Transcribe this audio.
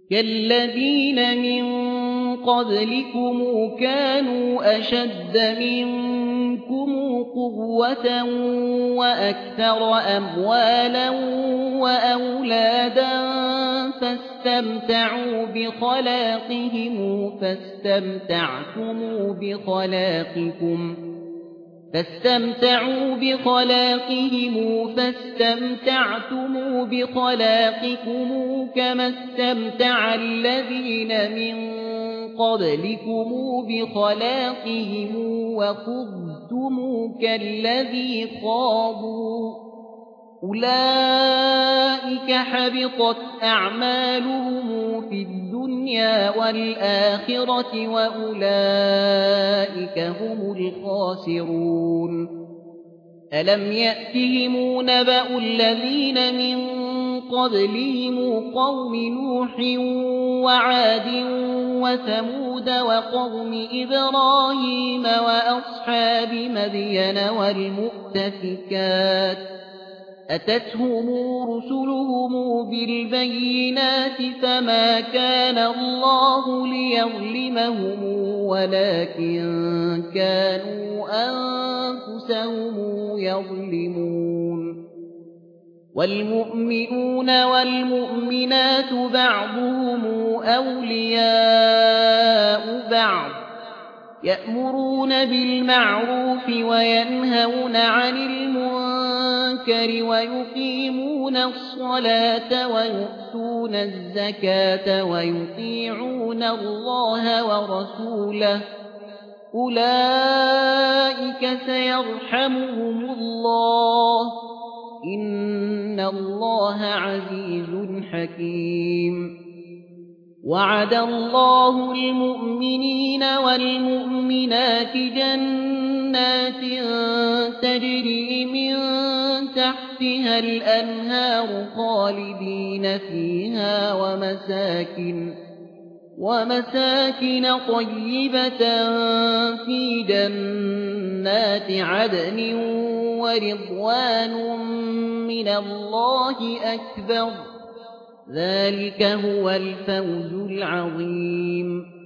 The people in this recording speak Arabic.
كالذين من قبلكم كانوا أشد منكم قوة وأكثر أموالا وأولادا فاستمتعوا بخلاقهم كما استمتع الذين من قبلكم بخلاقهم وخضتم كالذي خاضوا أولئك حبطت أعمالهم في الدنيا والآخرة وأولئك هم الخاسرون ألم يأتهم نبأ الذين من قبلهم قوم نوح وعاد وثمود وقوم إبراهيم وأصحاب مدين والمؤتفكات أتتهم رسلهم بالبينات فما كان الله ليظلمهم ولكن كانوا أنفسهم يظلمون والمؤمنون والمؤمنات بعضهم أولياء بعض يأمرون بالمعروف وينهون عن المنكر ويقيمون الصلاة ويؤتون الزكاة ويطيعون الله ورسوله أولئك سيرحمهم الله إن الله عزيز حكيم وعد الله المؤمنين والمؤمنات جنات تجري من تحتها الأنهار خالدين فيها ومساكن طيبة في جنات عدن ورضوان من الله أكبر ذلك هو الفوز العظيم